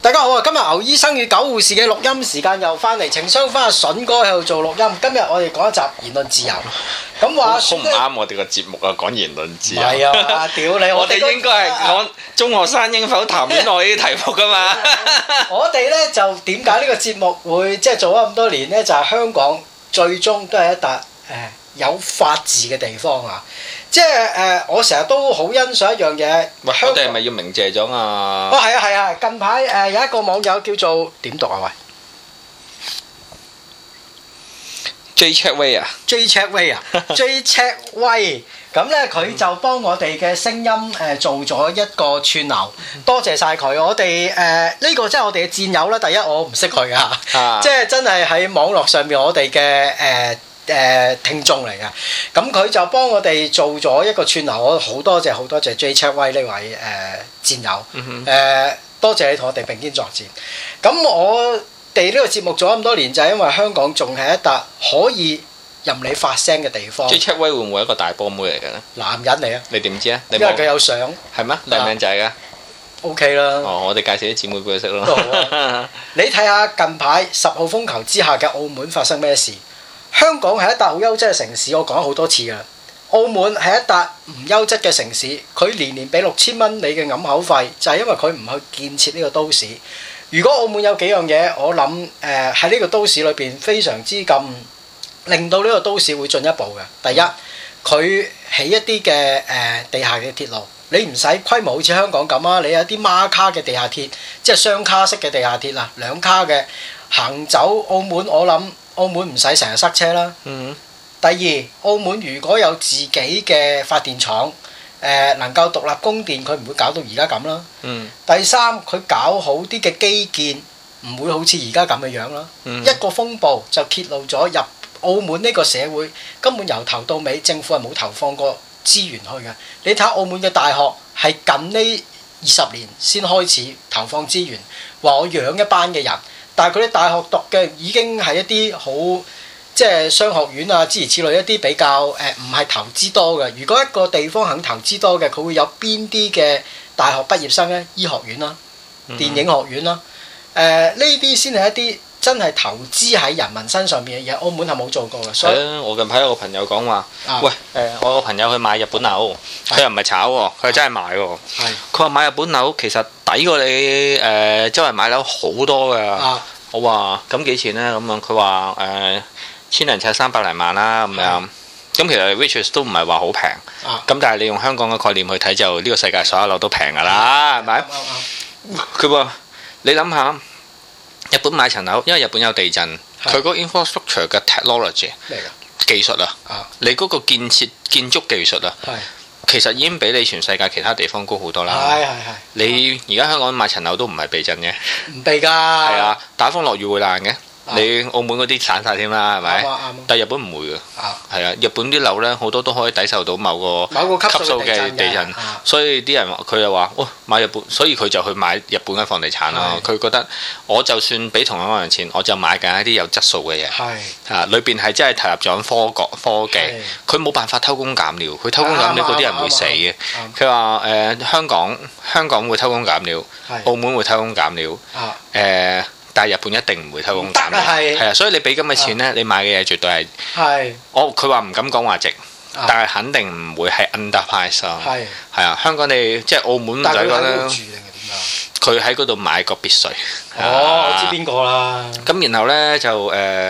大家好啊！今日牛醫生與狗護士嘅錄音時間又翻嚟，情商翻阿筍哥喺度做錄音。今日我哋講一集言論自由。咁話好唔啱我哋個節目啊！講言論自由。 係啊！屌你！ 我哋應該係講中學生應否談戀愛呢啲題目噶嘛。 我哋咧就點解呢個節目會即係做咗咁多年咧？就係香港最終都係一笪有法治嘅地方啊！即係我成日都好欣賞一樣嘢。 喂，我哋係咪要鳴謝咗啊？ 哦，係啊，係啊！近排有一個網友叫做點讀啊？喂 J Checkway 啊 ，J Checkway 啊，J Checkway。咁咧佢就幫我哋嘅聲音做咗一個串流，多謝晒佢。我哋呢個真係我哋嘅戰友啦。第一我唔識佢噶，即係真係喺網絡上面我哋嘅聽眾嚟嘅。咁佢就幫我哋做咗一個串流，我好多謝 J Checkway 呢位戰友。多謝你同我哋並肩作戰。咁我哋呢個節目做咗咁多年，就係因為香港仲係一笪可以任你發聲嘅地方。 J Checkway 會唔會係一個大波妹嚟嘅咧？ 男人嚟啊！ 你點知啊？因為佢有相。 係咩？靚唔靚仔㗎 ？OK 啦。 哦，我哋介紹啲姊妹俾佢識咯。 都好啊。你睇下近排10號風球之下嘅澳門發生咩事？香港係一笪好優質嘅城市，我講咗好多次㗎。澳門係一笪唔優質嘅城市，佢年年俾6000蚊你嘅揞口費，就係因為佢唔去建設呢個都市。如果澳門有幾樣嘢，我諗喺呢個都市裏邊非常之咁令到呢個都市會進一步嘅。第一，佢起一啲嘅地下嘅鐵路，你唔使規模好似香港咁啊，你有啲孖卡嘅地下鐵，即係雙卡式嘅地下鐵啊，2卡嘅行走澳門，我諗澳門唔使成日塞車啦。第二，澳門如果有自己嘅發電廠，能夠獨立供電，佢唔會搞到而家咁啦。第三，佢搞好啲嘅基建，唔會好似而家咁嘅樣啦。一個風暴就揭露咗入澳門呢個社會根本由頭到尾政府係冇投放過資源去嘅。你睇下澳門嘅大學係近呢20年先開始投放資源，話我養一班嘅人，但係佢啲大學讀嘅已經係一啲好即係商學院啊，諸如此類一啲比較唔係投資多嘅。如果一個地方肯投資多嘅，佢會有邊啲嘅大學畢業生呢？醫學院啦、電影學院啦，呢啲先係一啲真係投資喺人民身上邊嘅嘢。澳門係冇做過嘅。所以我近排有個朋友講話，喂我個朋友去買日本樓，佢又唔係炒喎，佢係真係買喎。佢話買日本樓其實抵過你周圍買樓好多㗎。我話咁幾錢呢？咁樣佢話千零尺300零萬啦咁樣。咁其實 which 都唔係話好平。咁但係你用香港嘅概念去睇，就呢個世界所有樓都平㗎啦，係咪？佢話你諗下，日本買層樓，因為日本有地震，佢嗰個 infrastructure 嘅 technology 技術啊，你嗰個建築技術啊，其實已經比你全世界其他地方高好多啦。你而家香港買層樓都唔係避震嘅，唔避㗎。係啊，打風落雨會爛嘅。你澳門嗰啲散晒添啦，係咪？但係日本唔會㗎。係啊，日本啲樓咧好多都可以抵受到某個級數嘅地震，所以啲人佢又話：哇，買日本，所以佢就去買日本嘅房地產咯。佢覺得我就算俾同樣錢，我就買緊一啲有質素嘅嘢。係裏邊係真係投入咗科技，佢冇辦法偷工減料。佢偷工減料嗰啲人會死嘅。佢話香港會偷工減料，澳門會偷工減料。但係日本一定唔會偷工減料，係啊，所以你俾咁嘅錢咧，你買嘅嘢絕對係，佢話唔敢講話值，但係肯定唔會係 underprice 咯。係啊，香港你即係澳門唔使講啦，佢喺嗰度買個別墅。 我知邊個啦。 咁然後咧就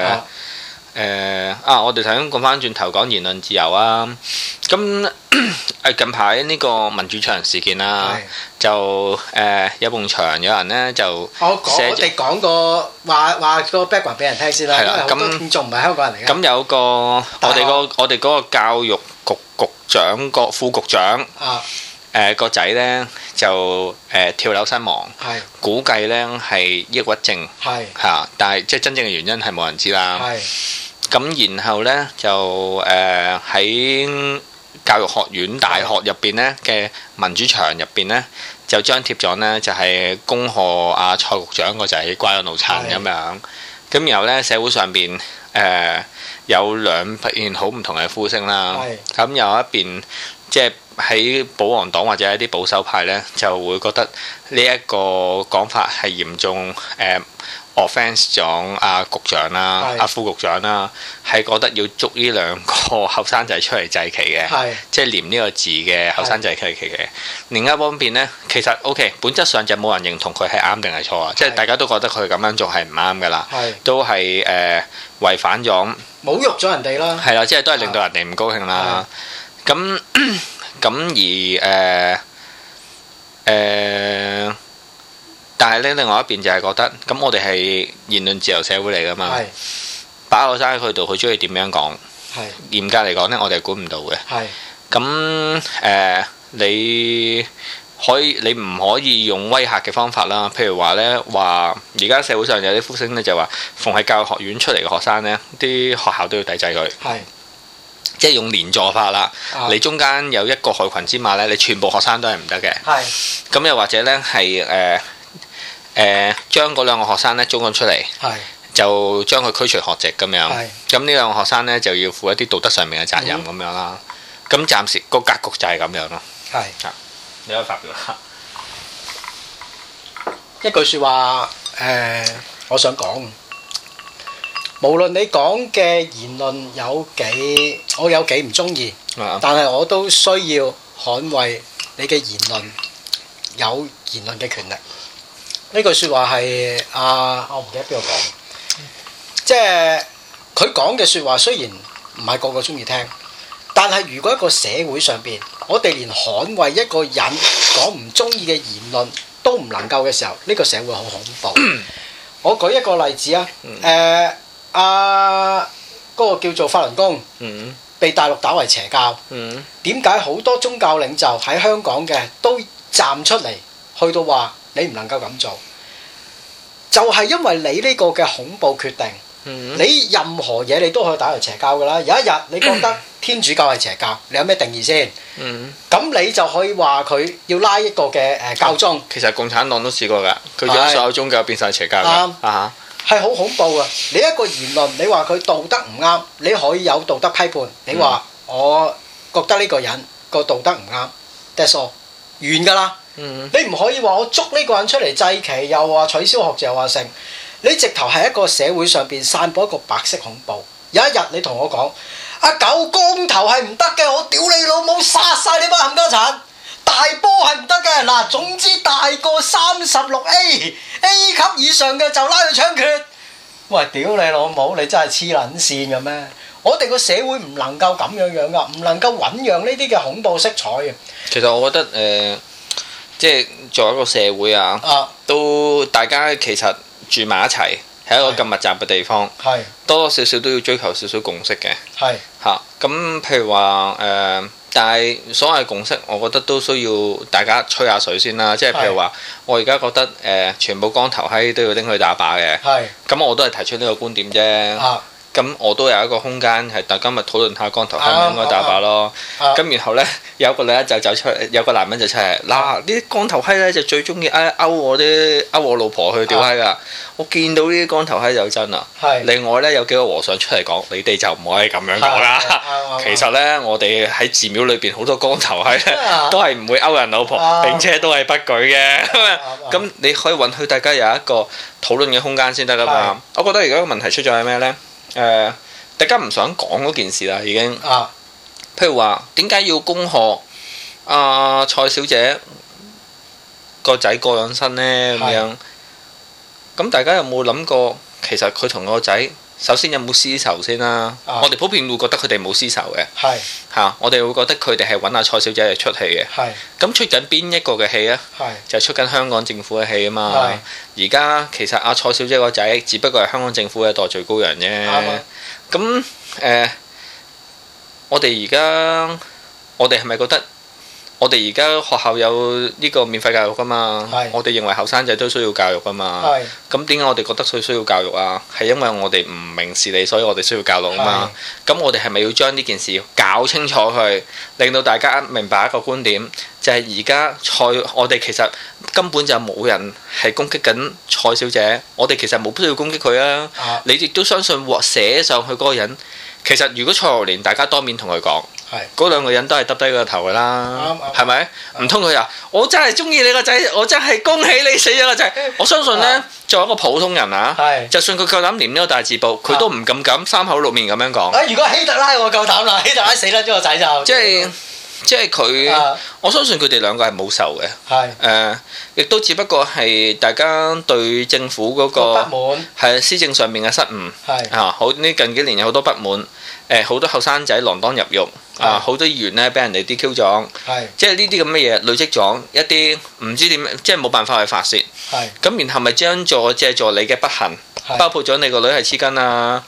我哋頭先講翻轉頭講言論自由啊。咁近排呢個民主牆事件啦，就有埲牆有人咧就我哋講個話個 background 俾人聽先啦，因為好多聽眾唔係香港人嚟嘅。咁有個我哋嗰個教育局局長個副局長個仔咧就跳樓身亡，估計咧係抑鬱症，係但係即係真正嘅原因係冇人知啦。咁然後咧就喺教育學院大學入邊咧嘅民主牆入邊咧就張貼咗咧就係恭賀阿蔡局長個仔瓜咗腦殘咁樣。咁然後咧社會上邊有兩邊好唔同嘅呼聲啦。咁有一邊即係喺保皇黨或者一啲保守派呢，就會覺得呢一個講法係嚴重offence 咗阿局長啦、阿副局長啦，係覺得要捉呢兩個後生仔出嚟祭旗嘅，即係連呢個字嘅後生仔祭旗嘅。另一方面呢，其實 OK， 本質上就冇人認同佢係啱定係錯啊，即係大家都覺得佢咁樣做係唔啱㗎啦，都係違反咗、 侮辱咗人哋啦， 係啦，即係都係令到人哋唔高興啦。咁但係咧，另外一邊就係覺得，咁我哋係言論自由社會嚟㗎嘛，把我生喺佢度，佢中意點樣講，嚴格嚟講呢，我哋係管唔到嘅。咁你唔可以用威嚇嘅方法啦，譬如話呢，話而家社會上有啲呼聲呢，就話，逢係教育學院出嚟嘅學生呢，啲學校都要抵制佢。即係用連坐法啦，你中間有一個害群之馬呢，你全部學生都係唔得嘅。咁又或者呢，係將嗰兩個學生呢租咗出嚟，就將佢驅除學籍咁樣。咁呢兩個學生呢，就要負一啲道德上面嘅責任咁樣啦。咁暫時個格局就係咁樣咯。你可以發表下一句説話，我想講。無論你講嘅言論我有幾唔中意，但係我都需要捍衛你嘅言論，有言論嘅權力。呢句説話係我唔記得邊個講，即係佢講嘅説話雖然唔係個個中意聽，但係如果一個社會上邊，我哋連捍衛一個人講唔中意嘅言論都唔能夠嘅時候，呢個社會好恐怖。我舉一個例子嗰個叫做法輪功，被大陸打為邪教。點解好多宗教領袖喺香港嘅都站出嚟，去到話你唔能夠咁做？就係因為你呢個嘅恐怖決定，你任何嘢你都可以打為邪教㗎啦。有一日你覺得天主教係邪教，你有咩定義先？咁你就可以話佢要拉一個嘅教宗。 其實共產黨都試過㗎，佢將所有宗教變晒邪教㗎。 係好恐怖啊！你一個言論，你話佢道德唔啱，你可以有道德批判。你話我覺得呢個人個道德唔啱，that's all，完㗎啦。你唔可以話我捉呢個人出嚟祭旗，又話取消學籍，又話成。你直頭係一個社會上邊散播一個白色恐怖。有一日你同我講，阿狗光頭係唔得嘅，我屌你老母，殺晒你班冚家鏟！大波係唔得嘅，嗱，總之大過36A 級以上嘅就拉去槍決。喂，屌你老母，你真係黐撚線嘅咩？我哋個社會唔能夠咁樣噶，唔能夠醖釀呢啲嘅恐怖色彩嘅。 其實我覺得即係作為一個社會都大家其實住埋一齊，係一個咁密集嘅地方，多多少少都要追求少少共識嘅。咁譬如話但係所謂共識，我覺得都需要大家吹下水先啦。即係譬如話，我而家覺得全部光頭閪都要拎去打靶嘅。咁我都係提出呢個觀點啫。咁我都有一個空間係大家咪討論下光頭閪唔應該打靶咯。咁然後呢，有個女人就走出嚟，有個男人就出嚟，嗱，呢啲光頭閪呢就最中意勾我老婆去屌閪㗎。我見到呢啲光頭閪就真啦。另外呢，有幾個和尚出嚟講，你哋就唔可以咁樣講啦。其實呢，我哋喺寺廟裏邊好多光頭閪呢都係唔會勾人老婆，並且都係不舉嘅。咁你可以允許大家有一個討論嘅空間先得㗎嘛。我覺得而家個問題出咗係咩呢？大家唔想講嗰件事啦，已經。譬如話，點解要恭賀蔡小姐個仔過咗身呢？咁樣。咁大家有冇諗過，其實佢同個仔首先有冇私仇先啦？我哋普遍會覺得佢哋冇私仇嘅。我哋會覺得佢哋係揾阿蔡小姐嚟出戲嘅。咁出緊邊一個嘅戲啊？就係出緊香港政府嘅戲啊嘛。而家其實阿蔡小姐個仔只不過係香港政府嘅代罪羔羊啫。咁我哋係咪覺得？我哋而家學校有呢個免費教育㗎嘛？我哋認為後生仔都需要教育㗎嘛？咁點解我哋覺得佢需要教育啊？係因為我哋唔明事理，所以我哋需要教育啊嘛。咁我哋係咪要將呢件事搞清楚佢，令到大家明白一個觀點，就係而家我哋其實根本就冇人係攻擊緊蔡小姐，我哋其實冇必要攻擊佢啊。你亦都相信寫上去嗰個人，其實如果蔡若蓮大家當面同佢講。 嗰兩個人都係耷低個頭㗎啦，係咪？唔通佢話我真係中意你個仔，我真係恭喜你死咗個仔。我相信呢，作為一個普通人啊，就算佢夠膽念呢個大字報，佢都唔敢三口六面咁樣講。 如果希特拉我夠膽啦，希特拉死甩咗個仔就即係佢，我相信佢哋兩個係冇仇嘅。亦都只不過係大家對政府嗰個不滿， 係施政上面嘅失誤。好呢近幾年有好多不滿，好多後生仔鋃鐺入獄，好多議員咧俾人哋 DQ 咗。即係呢啲咁嘅嘢累積咗一啲唔知點，即係冇辦法去發泄。咁然後咪將借助你嘅不幸，包括咗你個女係黐筋啊，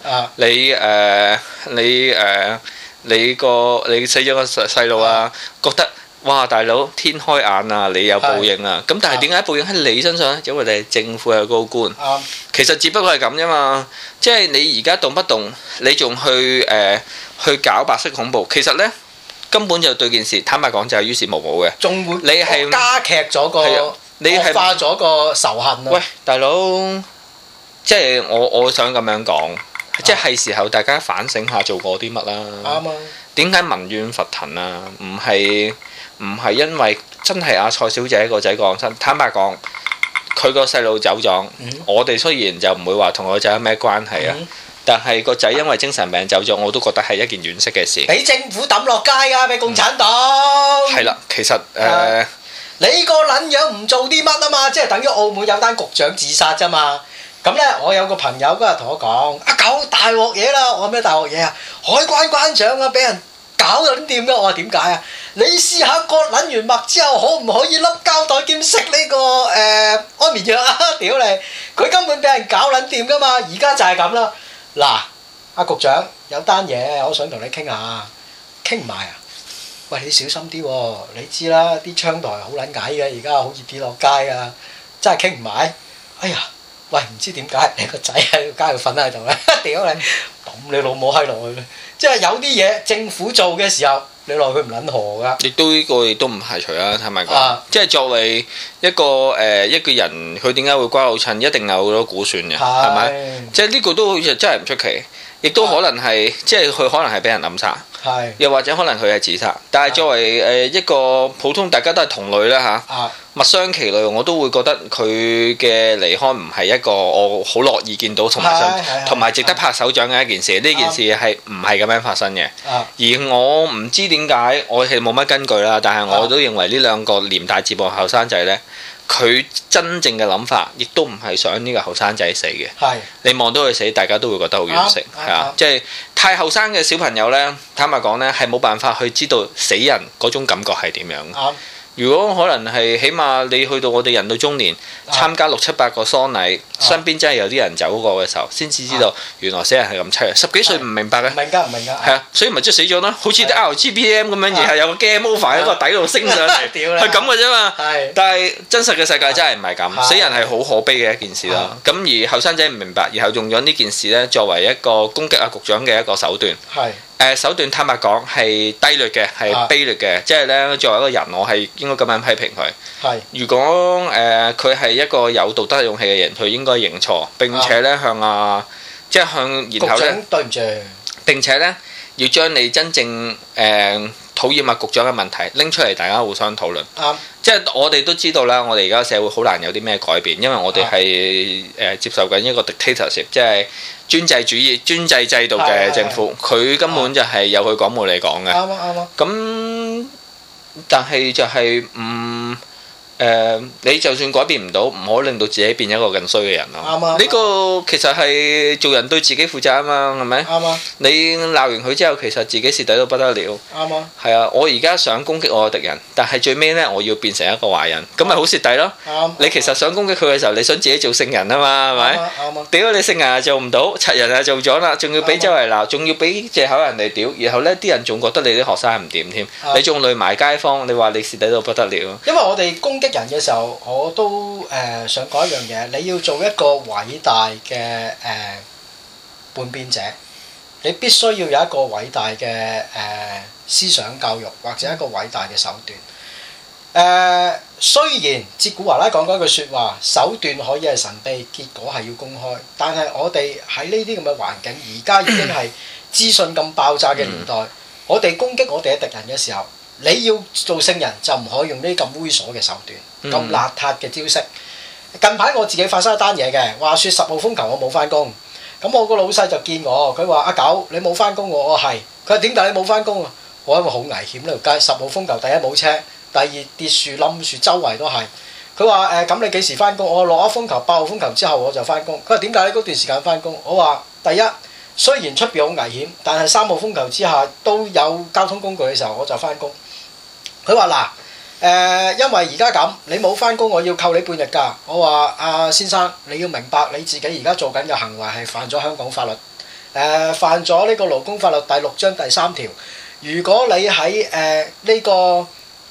你死咗個細路啊，覺得哇大佬天開眼啊，你有報應啊！咁但係點解報應喺你身上咧？因為你係政府嘅高官。其實只不過係咁啫嘛，即係你而家動不動你仲去搞白色恐怖，其實咧根本就對件事坦白講就係於事無補嘅。 仲會你係加劇咗個惡化咗個仇恨啊！ 喂，大佬，即係我想咁樣講。即係時候大家反省下做過啲乜啦。啱啊！點解民怨沸騰啊？唔係因為真係阿蔡小姐個仔過身。坦白講，佢個細路走咗，我哋雖然就唔會話同個仔有咩關係啊，但係個仔因為精神病走咗，我都覺得係一件惋惜嘅事。 俾政府抌落街㗎，俾共產黨。 係啦，其實你個撚樣唔做啲乜啊嘛？即係等於澳門有單局長自殺啫嘛。咁咧，我有個朋友嗰日同我講：阿狗大鑊嘢啦！我話咩大鑊嘢啊？海關關長啊，俾人搞撚掂㗎！我話點解啊？你試下割撚完脈之後，可唔可以笠膠袋兼食呢個安眠藥啊？屌你！佢根本俾人搞撚掂㗎嘛！而家就係咁啦。嗱，阿局長有單嘢，我想同你傾下，傾唔埋啊？喂，你小心啲喎！你知啦，啲窗台好撚矮嘅，而家好易跌落街啊！真係傾唔埋。哎呀！喂，唔知點解你個仔喺個街度瞓喺度咧？屌你，抌你老母閪落去咧！即係有啲嘢政府做嘅時候，你落去唔撚河㗎。亦都呢個亦都唔排除啦，坦白講。即係作為一個人，佢點解會瓜老襯？一定有好多估算嘅，係咪？即係呢個都好似真係唔出奇，亦都可能係即係佢可能係俾人暗殺。又或者可能佢係自殺，但係作為一個普通大家都係同類啦嚇，物傷其類，我都會覺得佢嘅離開唔係一個我好樂意見到同埋值得拍手掌嘅一件事。呢件事係唔係咁樣發生嘅？而我唔知點解，我係冇乜根據啦。但係我都認為呢兩個廉大字報後生仔呢，佢真正嘅諗法，亦都唔係想呢個後生仔死嘅。你望到佢死，大家都會覺得好惋惜，係啊，即係太後生嘅小朋友呢，坦白講呢，係冇辦法去知道死人嗰種感覺係點樣。如果可能係，起碼你去到我哋人到中年，參加6、7、8個喪禮，身邊真係有啲人走過嘅時候，先至知道原來死人係咁淒涼。10幾歲唔明白嘅， 唔明㗎，唔明㗎。 係啊，所以咪即係死咗咯，好似啲 RGBM 咁樣，然後有個 game over 喺個底度升上嚟，係咁嘅啫嘛。但係真實嘅世界真係唔係咁，死人係好可悲嘅一件事啦。咁而後生仔唔明白，然後用咗呢件事呢作為一個攻擊阿局長嘅一個手段。手段坦白講係低劣嘅，係卑劣嘅，即係咧作為一個人，我係應該咁樣批評佢。如果佢係一個有道德勇氣嘅人，佢應該認錯，並且咧向即係向然後咧對唔住， 並且咧要將你真正討厭阿局長嘅問題拎出嚟，大家互相討論。即係我哋都知道啦，我哋而家社會好難有啲咩改變，因為我哋係接受緊一個 dictatorship， 即係專制主義、專制制度嘅政府，佢根本就係有佢講冇你講嘅。啱。咁但係就係你就算改變唔到，唔可以令到自己變一個更衰嘅人咯。呢個其實係做人對自己負責啊嘛，係咪？你鬧完佢之後，其實自己蝕底到不得了。係啊，我而家想攻擊我嘅敵人，但係最尾呢，我要變成一個壞人，咁咪好蝕底咯。你其實想攻擊佢嘅時候，你想自己做聖人啊嘛，係咪？屌你聖人又做唔到，賊人又做咗啦，仲要俾周圍鬧，仲要俾藉口人哋屌，然後呢啲人仲覺得你啲學生唔掂添，你仲累埋街坊，你話你蝕底到不得了。 因為我哋攻擊人嘅時候，我都想講一樣嘢，你要做一個偉大嘅叛變者，你必須要有一個偉大嘅思想教育，或者一個偉大嘅手段。雖然哲古華拉講嗰句説話，手段可以係神秘，結果係要公開，但係我哋喺呢啲咁嘅環境，而家已經係資訊咁爆炸嘅年代， 我哋攻擊我哋嘅敵人嘅時候，你要做聖人就唔可以用呢啲咁猥瑣嘅手段，咁邋遢嘅招式。近排我自己發生一單嘢嘅，話説10號風球我冇翻工，咁我個老細就見我，佢話阿狗你冇翻工喎，我係，佢話點解你冇翻工啊？我因為好危險呢條街，10號風球，第一冇車，第二跌樹冧樹周圍都係。佢話咁你幾時翻工？我落咗風球8號風球之後我就翻工。佢話點解你嗰段時間翻工？我話第一雖然出邊好危險，但係3號風球之下都有交通工具嘅時候我就翻工。佢話嗱因為而家咁你冇翻工，我要扣你半日假。我話先生你要明白你自己而家做緊嘅行為係犯咗香港法律，犯咗呢個勞工法律第6章第3條。如果你喺呢個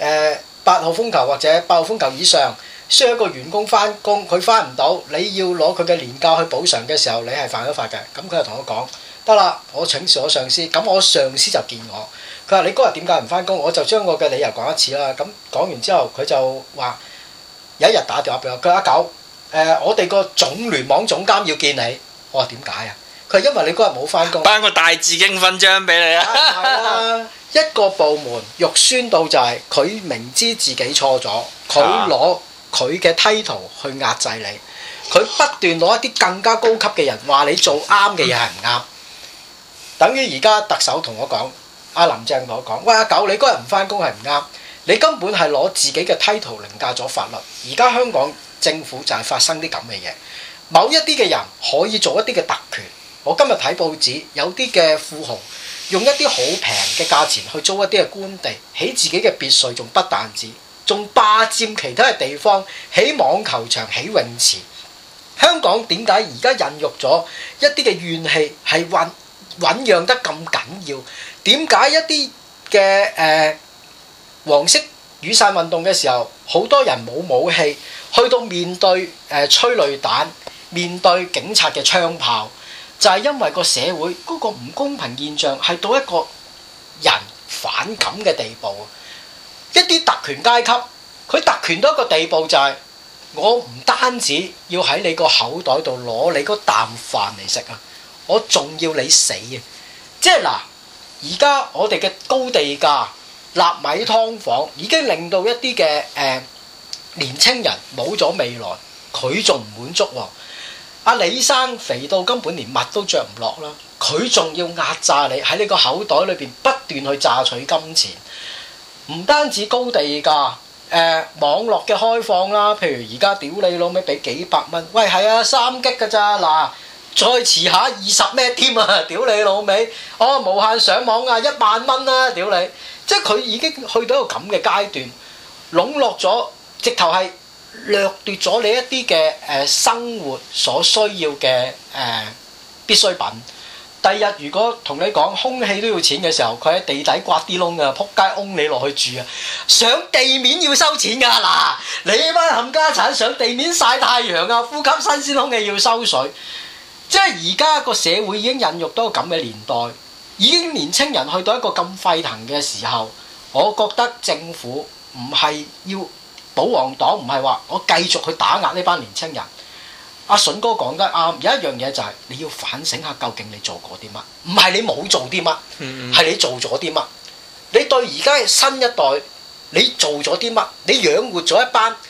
8號風球或者8號風球以上，需要一個員工翻工，佢翻唔到，你要攞佢嘅年假去補償嘅時候，你係犯咗法嘅。咁佢就同我講得啦，我請示我上司，咁我上司就見我，佢話你嗰日點解唔翻工？我就將我嘅理由講一次啦。咁講完之後，佢就話有一日打電話俾我，佢話阿狗我哋個總聯網總監要見你。我話點解啊？佢話因為你嗰日冇翻工， 頒個大致敬勳章俾你啊！ 係啊，一個部門肉酸到就係佢明知自己錯咗，佢攞佢嘅 title 去壓制你，佢不斷攞一啲更加高級嘅人話你做啱嘅嘢係唔啱。等於而家特首同我講，阿林鄭同我講，喂阿狗你嗰日唔翻工係唔啱，你根本係攞自己嘅 title 凌駕咗法律。而家香港政府就係發生啲咁嘅嘢，某一啲嘅人可以做一啲嘅特權。我今日睇報紙，有啲嘅富豪用一啲好平嘅價錢去租一啲嘅官地，起自己嘅別墅，仲不但止，仲霸佔其他嘅地方，起網球場、起泳池。香港點解而家孕育咗一啲嘅怨氣係醖釀得咁緊要？點解一啲嘅黃色雨傘運動嘅時候，好多人冇武器，去到面對催淚彈，面對警察嘅槍炮？就係因為個社會嗰個唔公平現象係到一個人反感嘅地步。一啲特權階級，佢特權到一個地步就係我唔單止要喺你個口袋度攞你嗰啖飯嚟食啊，我仲要你死啊！即係嗱，而家我哋嘅高地價、納米劏房已經令到一啲嘅年青人冇咗未來，佢仲唔滿足喎？阿李生肥到根本連襪都着唔落啦，佢仲要壓榨你喺你個口袋裏邊不斷去榨取金錢，唔單止高地價，網絡嘅開放啦，譬如而家屌你老味俾幾百蚊，喂係啊3G㗎咋嗱，再遲下20咩添啊，屌你老味，無限上網啊10000蚊啦，屌你，即係佢已經去到一個咁嘅階段，籠絡咗，直頭係掠奪咗你一啲嘅生活所需要嘅必需品。第二日如果同你講空氣都要錢嘅時候，佢喺地底刮啲窿啊，撲街擁你落去住啊！上地面要收錢㗎嗱，你班冚家產上地面曬太陽啊，呼吸新鮮空氣要收水。即係而家個社會已經孕育到咁嘅年代，已經年青人去到一個咁沸騰嘅時候，我覺得政府唔係要。保皇黨唔係話我繼續去打壓呢班年青人。阿筍哥講得啱，有一樣嘢就係你要反省下究竟你做過啲乜，唔係你冇做啲乜，係你做咗啲乜。你對而家新一代你做咗啲乜？你養活咗一班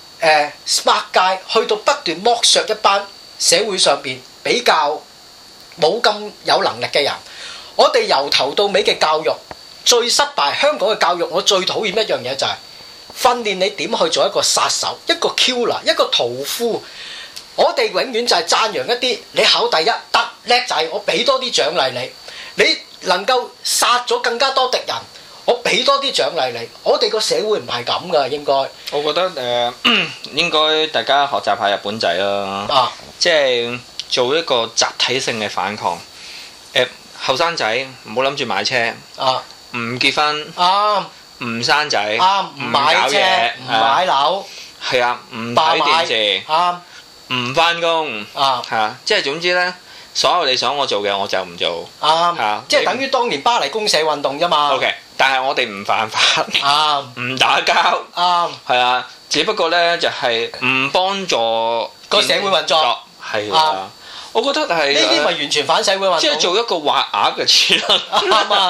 smart guy，去到不斷剝削一班社會上邊比較冇咁有能力嘅人。我哋由頭到尾嘅教育最失敗，香港嘅教育我最討厭一樣嘢就係訓練你點去做一個殺手，一個 killer， 一個屠夫。我哋永遠就係讚揚一啲你考第一得叻仔，我俾多啲獎勵你。你能夠殺咗更加多敵人，我俾多啲獎勵你。我哋個社會唔係咁噶，應該。我覺得應該大家學習下日本仔啦，即係做一個集體性嘅反抗。後生仔唔好諗住買車，唔結婚。唔生仔，唔買車，唔買樓， 係啊，唔睇電視，唔翻工，係啊，即係總之咧，所有你想我做嘅我就唔做， 即係等於當年巴黎公社運動啫嘛。 OK， 但係我哋唔犯法，唔打交，係啊，只不過咧就係唔幫助個社會運作， 係啊，我覺得係呢啲咪完全反社會運動， 即係做一個畫鴨嘅詞啦。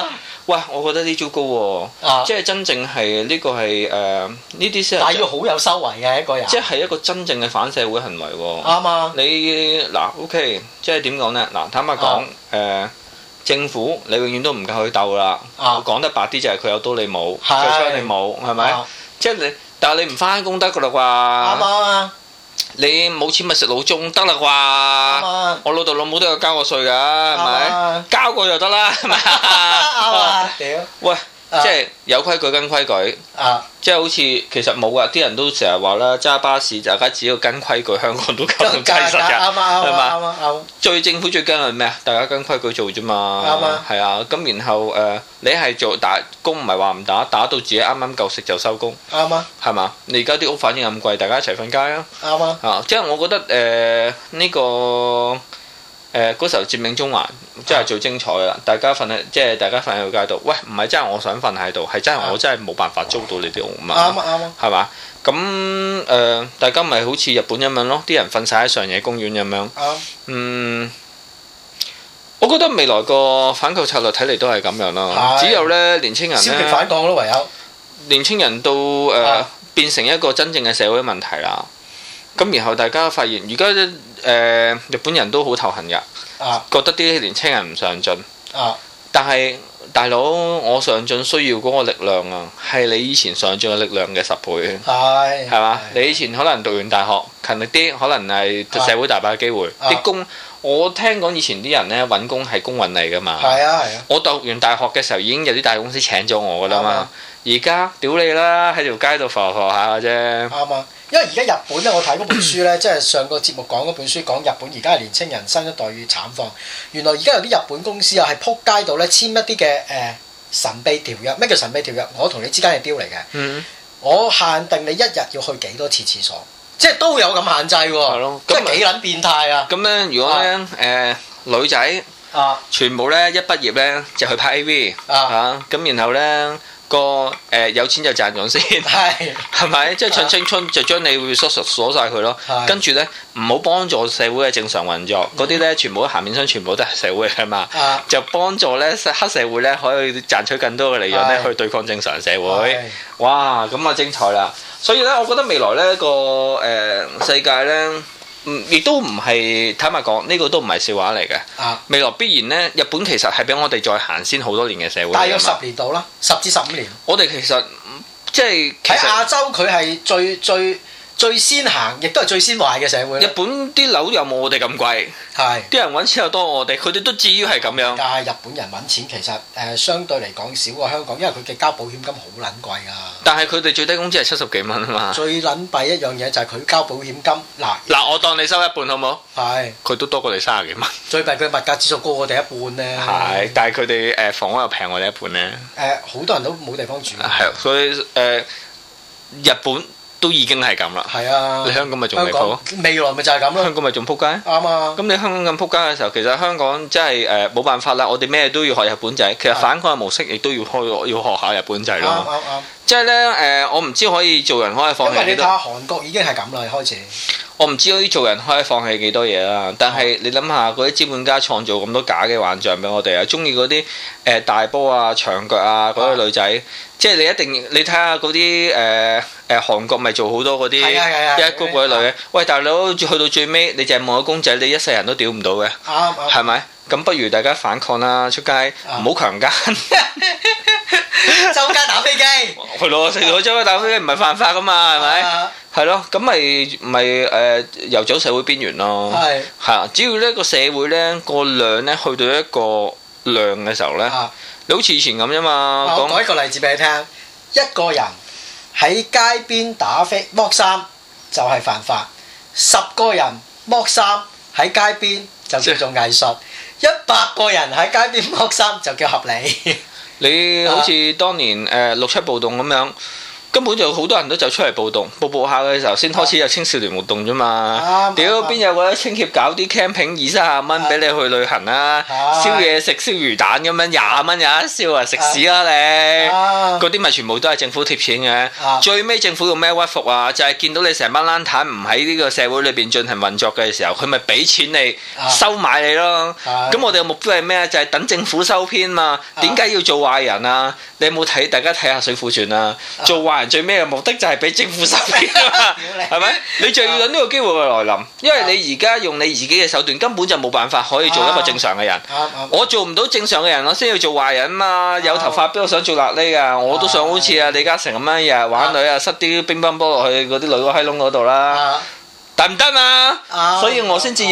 喂，我覺得呢招高喎，即係真正係呢個係呢啲先係。 但係要好有修為嘅一個人。 即係一個真正嘅反社會行為喎。 啱啊！ 你嗱 OK，即係點講呢？嗱，坦白講政府你永遠都唔夠佢鬥啦。講得白啲就係佢有刀你冇，佢有槍你冇，係咪？即係你，但係你唔翻工得㗎啦啩？啱啊！你冇錢咪食老鐘得啦啩？我老豆老母都有交過稅㗎，係咪？交過就得啦，係咪？啱啊！屌！喂！即係有規矩跟規矩，即係好似其實冇㗎，啲人都成日話啦，揸巴士大家只要跟規矩，香港都交通擠實㗎，係嘛？最政府最驚係咩啊？大家跟規矩做啫嘛，係啊，咁然後你係做打工唔係話唔打，打到自己啱啱夠食就收工，啱啊，係嘛？你而家啲屋反應咁貴，大家一齊瞓街啊，啱啊，即係我覺得呢個。嗰時候佔領中環真係最精彩啦！大家瞓喺大家瞓喺個街度，喂，唔係真係我想瞓喺度，係真係我真係冇辦法租到你啲屋嘛。啱啊，係嘛？咁大家咪好似日本咁樣咯，啲人瞓晒喺上野公園咁樣。我覺得未來個反抗策略睇嚟都係咁樣咯。只有咧年青人咧，消極反抗咯，唯有年青人到變成一個真正嘅社會問題啦。咁然後大家發現而家日本人都好頭痕㗎，覺得啲年青人唔上進。但係大佬，我上進需要嗰個力量啊，係你以前上進嘅力量嘅10倍。係嘛？你以前可能讀完大學勤力啲，可能係社會大把機會。啲工我聽講以前啲人咧揾工係公運嚟㗎嘛。係啊係啊！我讀完大學嘅時候已經有啲大公司請咗我㗎啦嘛。而家屌你啦，喺條街度浮下嘅啫。啱啊！因為而家日本咧，我睇嗰本書咧，即係上個節目講嗰本書，講日本而家嘅年青人新一代與慘況。原來而家有啲日本公司啊，係撲街度咧簽一啲嘅神秘條約。咩叫神秘條約？我同你之間係 deal 嚟嘅。我限定你一日要去幾多次廁所，即係都有咁限制喎。係咯，即係幾撚變態啊！咁咧，如果咧女仔全部咧一畢業咧就去拍 AV 咁然後咧。有錢就賺咗先，係咪？即係趁青春就將你會鎖晒佢咯。跟住咧唔好幫助社會嘅正常運作，嗰啲咧全部鹹面商全部都係社會嘅嘛，就幫助咧黑社會咧可以賺取更多嘅利潤咧去對抗正常社會。哇！咁啊精彩啦！所以咧，我覺得未來咧個世界咧。亦都唔係坦白講，呢個都唔係笑話嚟嘅。未來必然呢，日本其實係比我哋再行先好多年嘅社會。大約10年到啦，10至15年。我哋其實即係喺亞洲，佢係最先行，亦都係最先壞嘅社會。日本啲樓又冇我哋咁貴，啲人揾錢又多我哋，佢哋都至於係咁樣。但係日本人揾錢其實相對嚟講少過香港，因為佢嘅交保險金好撚貴啊。但係佢哋最低工資係70幾蚊啊嘛。最撚弊一樣嘢就係佢交保險金嗱，我當你收一半好冇？係。佢都多過你30幾蚊。最弊佢物價指數高過我哋一半咧。係，但係佢哋房屋又平我哋一半咧。好多人都冇地方住。係，所以日本。都已經係咁啦，係啊！你香港咪仲離譜？未來咪就係咁咯。香港咪仲撲街？啱啊！咁你香港咁撲街嘅時候，其實香港真係冇辦法啦。我哋咩都要學日本仔，其實反抗嘅模式亦都要學下日本仔咯。啱。即係咧我唔知可以做人可以放棄幾多。因為你睇下韓國已經係咁啦，開始。我唔知可以做人可以放棄幾多嘢啦，但係你諗下嗰啲資本家創造咁多假嘅幻象俾我哋啊，中意嗰啲大波啊、長腳啊嗰啲女仔，即係你一定你睇下嗰啲韓國咪做好多嗰啲一谷嗰啲女嘅，喂大佬去到最尾你淨係望個公仔，你一世人都屌唔到嘅，係咪？咁不如大家反抗啦，出街唔好強姦，周街打飛機，係咯，食到周街打飛機唔係犯法噶嘛，係咪？係咯，咁咪遊走社會邊緣咯。係啊，只要呢個社會咧個量咧去到一個量嘅時候咧，你好似以前咁啫嘛。我講一個例子俾你聽，一個人喺街邊打飛剝衫就係犯法，10個人剝衫喺街邊就叫做藝術，100個人喺街邊剝衫就叫合理。你好似當年6·7暴動咁樣。 根本就好多人都走出嚟暴動，報下嘅時候先開始有青少年活動啫嘛。屌邊有嗰啲青協搞啲 camping 20-30蚊俾你去旅行啊？燒嘢食燒魚蛋咁樣20蚊有一燒啊！食屎啦你！嗰啲咪全部都係政府貼錢嘅。最尾政府用咩屈服啊？就係見到你成班爛攤唔喺呢個社會裏邊進行運作嘅時候，佢咪俾錢你收買你咯。咁我哋嘅目標係咩啊？就係等政府收編嘛。點解要做壞人啊？你有冇睇？大家睇下《水滸傳》啊！做壞人最尾嘅目的就係俾政府收編啊嘛，係咪？你就要等呢個機會嘅來臨，因為你而家用你自己嘅手段根本就冇辦法可以做一個正常嘅人。我做唔到正常嘅人，我先要做壞人嘛。有頭髮邊個想做辣痢㗎？我都想好似啊李嘉誠咁樣日日玩女啊，塞啲乒乓波落去嗰啲女個閪窿嗰度啦，得唔得嘛？所以我先至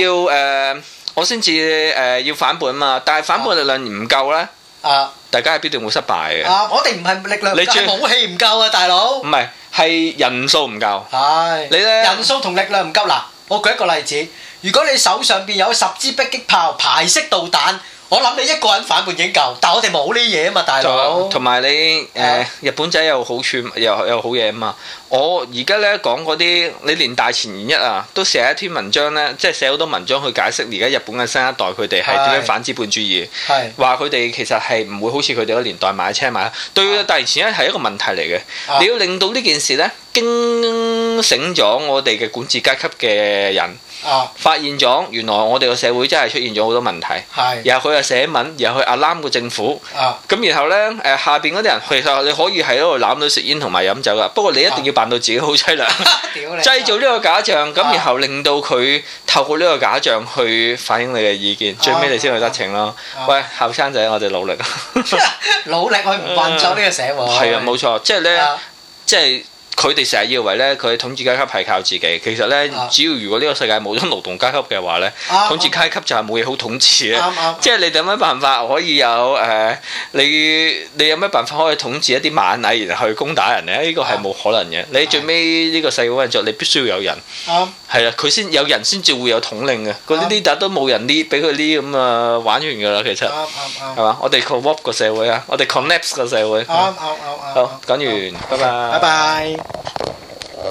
要要反叛嘛。但係反叛力量唔夠咧。大家係必定會失敗嘅。我哋唔係力量唔夠，武器唔夠啊，大佬。唔係，係人數唔夠。係。你咧？人數同力量唔夠嗱，我舉一個例子，如果你手上邊有10支迫擊炮、排式導彈，我諗你一個人反叛已經夠，但係我哋冇呢嘢啊嘛，大佬。同埋你日本仔有好處又好嘢啊嘛。我而家咧講嗰啲，你連大前研一啊，都寫一篇文章咧，即係寫好多文章去解釋而家日本嘅新一代佢哋係點樣反資本主義，話佢哋其實係唔會好似佢哋嗰年代買車買。對大前研一係一個問題嚟嘅，你要令到呢件事咧驚醒咗我哋嘅管治階級嘅人。發現咗原來我哋個社會真係出現咗好多問題，然後佢又寫文，然後佢alarm個政府，咁然後咧下邊嗰啲人其實你可以喺嗰度攬到食煙同埋飲酒噶，不過你一定要扮到自己好凄涼，製造呢個假象，咁然後令到佢透過呢個假象去反映你嘅意見，最尾你先去得逞咯。喂，後生仔，我哋努力，努力去唔運作呢個社會。係啊，冇錯，即係咧，即係。佢哋成日以為咧，佢統治階級係靠自己。其實咧，只要如果呢個世界冇咗勞動階級嘅話咧，統治階級就係冇嘢好統治嘅。即係你有咩辦法可以有你有咩辦法可以統治一啲螞蟻然後去攻打人咧？呢個係冇可能嘅。你最尾呢個社會運作，你必須要有人。係啦，佢先有人先至會有統領嘅。嗰啲 leader 都冇人 lead，俾佢 lead咁啊玩完㗎啦。其實係嘛？我哋 co-op 個社會啊，我哋 collapse 個社會。好，講完，拜拜。拜拜。